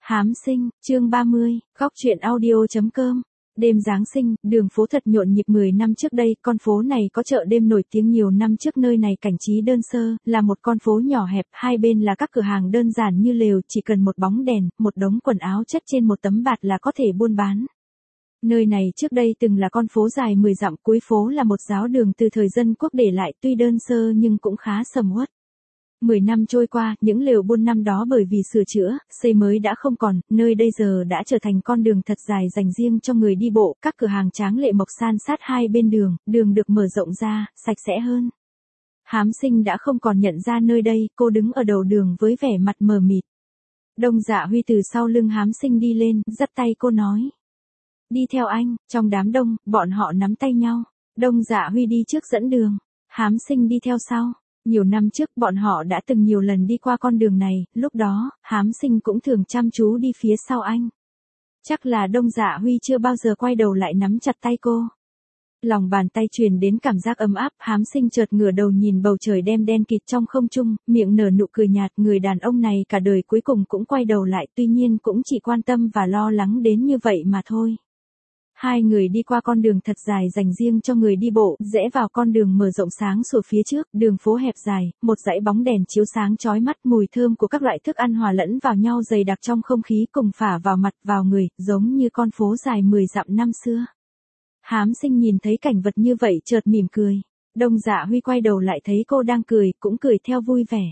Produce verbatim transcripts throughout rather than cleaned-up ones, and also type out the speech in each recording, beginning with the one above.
Hám sinh, chương ba mươi, góc truyện audio.com. Đêm Giáng sinh, đường phố thật nhộn nhịp. Mười năm trước đây, con phố này có chợ đêm nổi tiếng. Nhiều năm trước nơi này cảnh trí đơn sơ, là một con phố nhỏ hẹp, hai bên là các cửa hàng đơn giản như lều, chỉ cần một bóng đèn, một đống quần áo chất trên một tấm bạt là có thể buôn bán. Nơi này trước đây từng là con phố dài mười dặm, cuối phố là một giáo đường từ thời dân quốc để lại, tuy đơn sơ nhưng cũng khá sầm uất. Mười năm trôi qua, những lều buôn năm đó bởi vì sửa chữa, xây mới đã không còn, nơi đây giờ đã trở thành con đường thật dài dành riêng cho người đi bộ, các cửa hàng tráng lệ mọc san sát hai bên đường, đường được mở rộng ra, sạch sẽ hơn. Hám sinh đã không còn nhận ra nơi đây, cô đứng ở đầu đường với vẻ mặt mờ mịt. Đông Dạ Huy từ sau lưng Hám sinh đi lên, dắt tay cô nói. Đi theo anh. Trong đám đông, bọn họ nắm tay nhau. Đông Dạ Huy đi trước dẫn đường, Hám sinh đi theo sau. Nhiều năm trước bọn họ đã từng nhiều lần đi qua con đường này, lúc đó, Hám sinh cũng thường chăm chú đi phía sau anh. Chắc là Đông Dạ Huy chưa bao giờ quay đầu lại nắm chặt tay cô. Lòng bàn tay truyền đến cảm giác ấm áp, Hám sinh chợt ngửa đầu nhìn bầu trời đêm đen kịt trong không trung, miệng nở nụ cười nhạt. Người đàn ông này cả đời cuối cùng cũng quay đầu lại, tuy nhiên cũng chỉ quan tâm và lo lắng đến như vậy mà thôi. Hai người đi qua con đường thật dài dành riêng cho người đi bộ, rẽ vào con đường mở rộng sáng sủa phía trước, đường phố hẹp dài, một dãy bóng đèn chiếu sáng chói mắt, mùi thơm của các loại thức ăn hòa lẫn vào nhau dày đặc trong không khí cùng phả vào mặt, vào người, giống như con phố dài mười dặm năm xưa. Hám sinh nhìn thấy cảnh vật như vậy chợt mỉm cười. Đông Dạ Huy quay đầu lại thấy cô đang cười, cũng cười theo vui vẻ.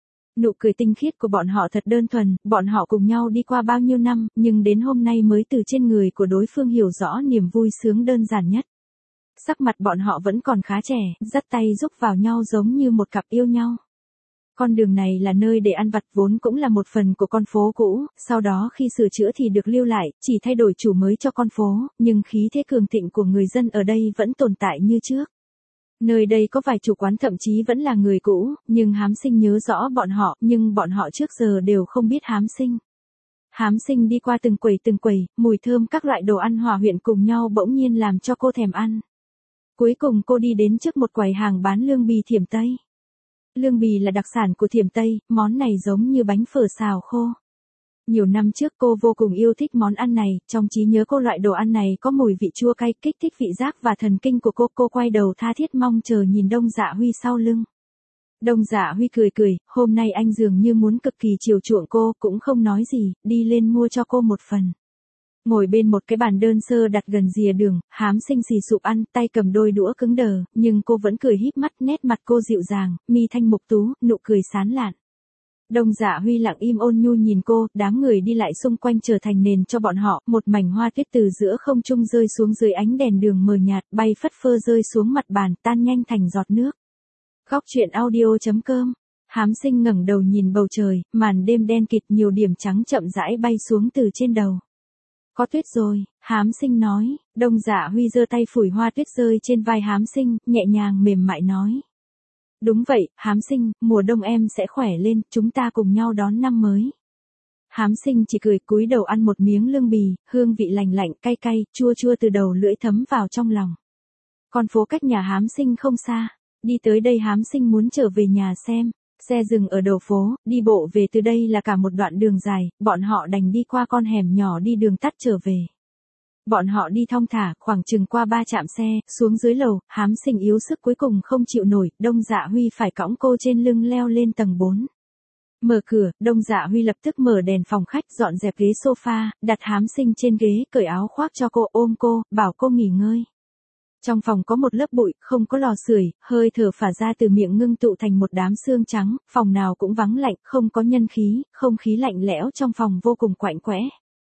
Nụ cười tinh khiết của bọn họ thật đơn thuần, bọn họ cùng nhau đi qua bao nhiêu năm, nhưng đến hôm nay mới từ trên người của đối phương hiểu rõ niềm vui sướng đơn giản nhất. Sắc mặt bọn họ vẫn còn khá trẻ, dắt tay giúp vào nhau giống như một cặp yêu nhau. Con đường này là nơi để ăn vặt, vốn cũng là một phần của con phố cũ, sau đó khi sửa chữa thì được lưu lại, chỉ thay đổi chủ mới cho con phố, nhưng khí thế cường thịnh của người dân ở đây vẫn tồn tại như trước. Nơi đây có vài chủ quán thậm chí vẫn là người cũ, nhưng Hám sinh nhớ rõ bọn họ, nhưng bọn họ trước giờ đều không biết Hám sinh. Hám sinh đi qua từng quầy từng quầy, mùi thơm các loại đồ ăn hòa quyện cùng nhau bỗng nhiên làm cho cô thèm ăn. Cuối cùng cô đi đến trước một quầy hàng bán lương bì Thiểm Tây. Lương bì là đặc sản của Thiểm Tây, món này giống như bánh phở xào khô. Nhiều năm trước cô vô cùng yêu thích món ăn này, trong trí nhớ cô loại đồ ăn này có mùi vị chua cay kích thích vị giác và thần kinh của cô. Cô quay đầu tha thiết mong chờ nhìn Đông Dạ Huy sau lưng. Đông Dạ Huy cười cười, hôm nay anh dường như muốn cực kỳ chiều chuộng cô, cũng không nói gì, đi lên mua cho cô một phần. Ngồi bên một cái bàn đơn sơ đặt gần rìa đường, Hám sinh xì sụp ăn, tay cầm đôi đũa cứng đờ, nhưng cô vẫn cười híp mắt, nét mặt cô dịu dàng, mi thanh mục tú, nụ cười sán lạn. Đông Dạ Huy lặng im ôn nhu nhìn cô, đám người đi lại xung quanh trở thành nền cho bọn họ, một mảnh hoa tuyết từ giữa không trung rơi xuống dưới ánh đèn đường mờ nhạt, bay phất phơ rơi xuống mặt bàn, tan nhanh thành giọt nước. Góc truyện audio.com. Hám sinh ngẩng đầu nhìn bầu trời, màn đêm đen kịt, nhiều điểm trắng chậm rãi bay xuống từ trên đầu. Có tuyết rồi, Hám sinh nói. Đông Dạ Huy giơ tay phủi hoa tuyết rơi trên vai Hám sinh, nhẹ nhàng mềm mại nói. Đúng vậy, Hám sinh, mùa đông em sẽ khỏe lên, chúng ta cùng nhau đón năm mới. Hám sinh chỉ cười cúi đầu ăn một miếng lương bì, hương vị lành lạnh, cay cay, chua chua từ đầu lưỡi thấm vào trong lòng. Con phố cách nhà Hám sinh không xa, đi tới đây Hám sinh muốn trở về nhà xem. Xe dừng ở đầu phố, đi bộ về từ đây là cả một đoạn đường dài, bọn họ đành đi qua con hẻm nhỏ đi đường tắt trở về. Bọn họ đi thong thả, khoảng chừng qua ba trạm xe, xuống dưới lầu, Hám sinh yếu sức cuối cùng không chịu nổi, Đông Dạ Huy phải cõng cô trên lưng leo lên tầng bốn. Mở cửa, Đông Dạ Huy lập tức mở đèn phòng khách, dọn dẹp ghế sofa, đặt Hám sinh trên ghế, cởi áo khoác cho cô, ôm cô, bảo cô nghỉ ngơi. Trong phòng có một lớp bụi, không có lò sưởi, hơi thở phả ra từ miệng ngưng tụ thành một đám sương trắng, phòng nào cũng vắng lạnh, không có nhân khí, không khí lạnh lẽo trong phòng vô cùng quạnh quẽ.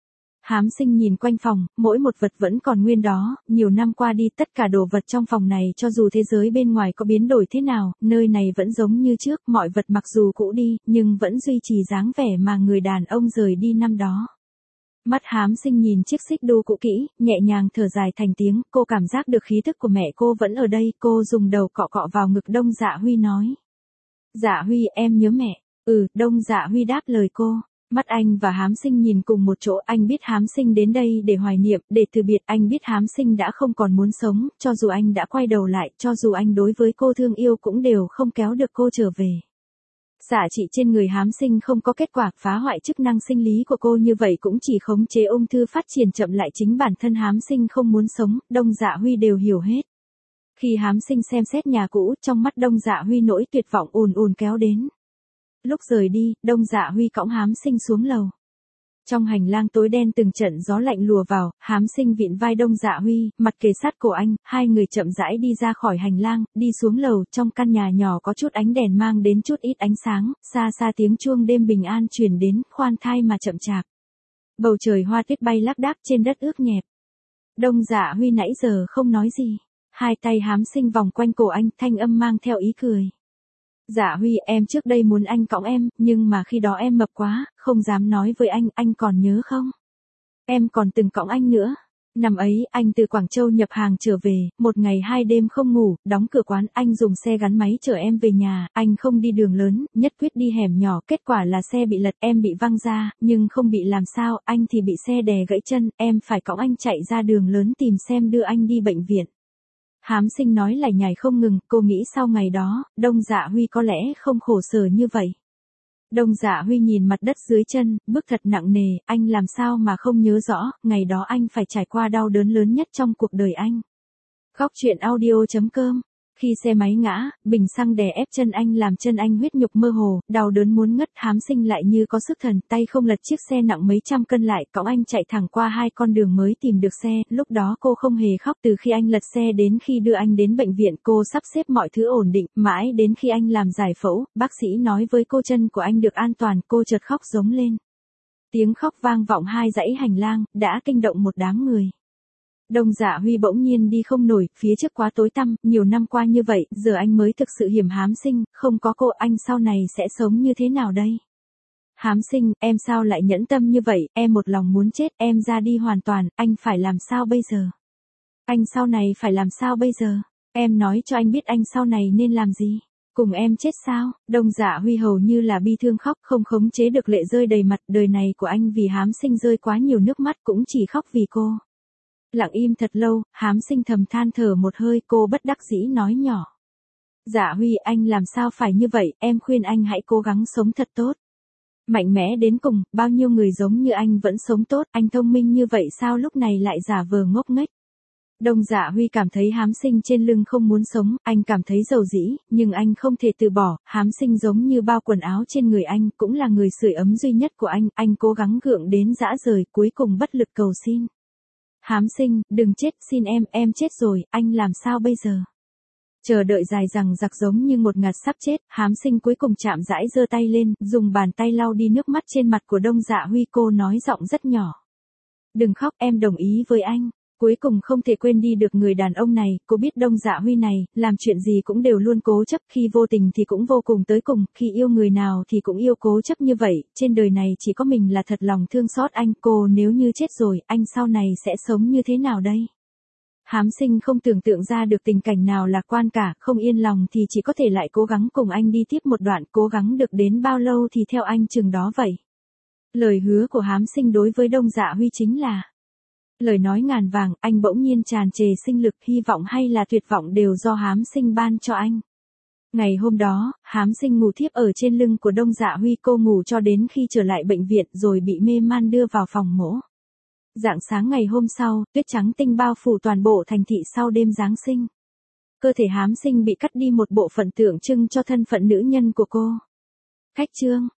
Hám sinh nhìn quanh phòng, mỗi một vật vẫn còn nguyên đó, nhiều năm qua đi tất cả đồ vật trong phòng này cho dù thế giới bên ngoài có biến đổi thế nào, nơi này vẫn giống như trước, mọi vật mặc dù cũ đi, nhưng vẫn duy trì dáng vẻ mà người đàn ông rời đi năm đó. Mắt Hám sinh nhìn chiếc xích đu cũ kỹ, nhẹ nhàng thở dài thành tiếng, cô cảm giác được khí thức của mẹ cô vẫn ở đây, cô dùng đầu cọ cọ vào ngực Đông Dạ Huy nói. Dạ Huy, em nhớ mẹ. Ừ, Đông Dạ Huy đáp lời cô. Mắt anh và Hám sinh nhìn cùng một chỗ, anh biết Hám sinh đến đây để hoài niệm, để từ biệt, anh biết Hám sinh đã không còn muốn sống, cho dù anh đã quay đầu lại, cho dù anh đối với cô thương yêu cũng đều không kéo được cô trở về. Xạ trị trên người Hám Sinh không có kết quả, phá hoại chức năng sinh lý của cô như vậy cũng chỉ khống chế ung thư phát triển chậm lại, chính bản thân Hám Sinh không muốn sống, Đông Dạ Huy đều hiểu hết. Khi Hám Sinh xem xét nhà cũ, trong mắt Đông Dạ Huy nỗi tuyệt vọng ùn ùn kéo đến. Lúc rời đi, Đông Dạ Huy cõng Hám Sinh xuống lầu. Trong hành lang tối đen từng trận gió lạnh lùa vào, Hám Sinh vịn vai Đông Dạ Huy, mặt kề sát cổ anh, hai người chậm rãi đi ra khỏi hành lang, đi xuống lầu, trong căn nhà nhỏ có chút ánh đèn mang đến chút ít ánh sáng, xa xa tiếng chuông đêm bình an truyền đến, khoan thai mà chậm chạp. Bầu trời hoa tuyết bay lác đác trên đất ướt nhẹp. Đông Dạ Huy nãy giờ không nói gì, hai tay Hám Sinh vòng quanh cổ anh, thanh âm mang theo ý cười. Dạ Huy, em trước đây muốn anh cõng em, nhưng mà khi đó em mập quá, không dám nói với anh, anh còn nhớ không? Em còn từng cõng anh nữa. Năm ấy, anh từ Quảng Châu nhập hàng trở về, một ngày hai đêm không ngủ, đóng cửa quán, anh dùng xe gắn máy chở em về nhà, anh không đi đường lớn, nhất quyết đi hẻm nhỏ, kết quả là xe bị lật, em bị văng ra, nhưng không bị làm sao, anh thì bị xe đè gãy chân, em phải cõng anh chạy ra đường lớn tìm xem đưa anh đi bệnh viện. Hám Sinh nói lải nhải không ngừng, cô nghĩ sau ngày đó, Đông Dạ Huy có lẽ không khổ sở như vậy. Đông Dạ Huy nhìn mặt đất dưới chân, bước thật nặng nề, anh làm sao mà không nhớ rõ, ngày đó anh phải trải qua đau đớn lớn nhất trong cuộc đời anh. Góc truyện audio chấm com. Khi xe máy ngã, bình xăng đè ép chân anh làm chân anh huyết nhục mơ hồ, đau đớn muốn ngất, Hám Sinh lại như có sức thần, tay không lật chiếc xe nặng mấy trăm cân lại, cõng anh chạy thẳng qua hai con đường mới tìm được xe, lúc đó cô không hề khóc, từ khi anh lật xe đến khi đưa anh đến bệnh viện, cô sắp xếp mọi thứ ổn định, mãi đến khi anh làm giải phẫu, bác sĩ nói với cô chân của anh được an toàn, cô chợt khóc rống lên. Tiếng khóc vang vọng hai dãy hành lang, đã kinh động một đám người. Đông Dạ Huy bỗng nhiên đi không nổi, phía trước quá tối tăm, nhiều năm qua như vậy, giờ anh mới thực sự hiểm Hám Sinh, không có cô anh sau này sẽ sống như thế nào đây? Hám Sinh, em sao lại nhẫn tâm như vậy, em một lòng muốn chết, em ra đi hoàn toàn, anh phải làm sao bây giờ? Anh sau này phải làm sao bây giờ? Em nói cho anh biết anh sau này nên làm gì? Cùng em chết sao? Đông Dạ Huy hầu như là bi thương khóc, không khống chế được lệ rơi đầy mặt, đời này của anh vì Hám Sinh rơi quá nhiều nước mắt, cũng chỉ khóc vì cô. Lặng im thật lâu, Hám Sinh thầm than thở một hơi, cô bất đắc dĩ nói nhỏ. Dạ Huy, anh làm sao phải như vậy, em khuyên anh hãy cố gắng sống thật tốt. Mạnh mẽ đến cùng, bao nhiêu người giống như anh vẫn sống tốt, anh thông minh như vậy sao lúc này lại giả vờ ngốc nghếch. Đông Dạ Huy cảm thấy Hám Sinh trên lưng không muốn sống, anh cảm thấy dầu dĩ, nhưng anh không thể từ bỏ, Hám Sinh giống như bao quần áo trên người anh, cũng là người sưởi ấm duy nhất của anh, anh cố gắng gượng đến dã rời, cuối cùng bất lực cầu xin. Hám Sinh, đừng chết, xin em, em chết rồi, anh làm sao bây giờ? Chờ đợi dài dằng dặc giống như một ngạt sắp chết, Hám Sinh cuối cùng chạm rãi giơ tay lên, dùng bàn tay lau đi nước mắt trên mặt của Đông Dạ Huy, cô nói giọng rất nhỏ. Đừng khóc, em đồng ý với anh. Cuối cùng không thể quên đi được người đàn ông này, cô biết Đông Dạ Huy này, làm chuyện gì cũng đều luôn cố chấp, khi vô tình thì cũng vô cùng tới cùng, khi yêu người nào thì cũng yêu cố chấp như vậy, trên đời này chỉ có mình là thật lòng thương xót anh, cô nếu như chết rồi, anh sau này sẽ sống như thế nào đây? Hám Sinh không tưởng tượng ra được tình cảnh nào lạc quan cả, không yên lòng thì chỉ có thể lại cố gắng cùng anh đi tiếp một đoạn, cố gắng được đến bao lâu thì theo anh chừng đó vậy. Lời hứa của Hám Sinh đối với Đông Dạ Huy chính là lời nói ngàn vàng, anh bỗng nhiên tràn trề sinh lực, hy vọng hay là tuyệt vọng đều do Hám Sinh ban cho anh. Ngày hôm đó, Hám Sinh ngủ thiếp ở trên lưng của Đông Dạ Huy, cô ngủ cho đến khi trở lại bệnh viện rồi bị mê man đưa vào phòng mổ. Rạng sáng ngày hôm sau, tuyết trắng tinh bao phủ toàn bộ thành thị sau đêm Giáng sinh. Cơ thể Hám Sinh bị cắt đi một bộ phận tượng trưng cho thân phận nữ nhân của cô. Khách chương.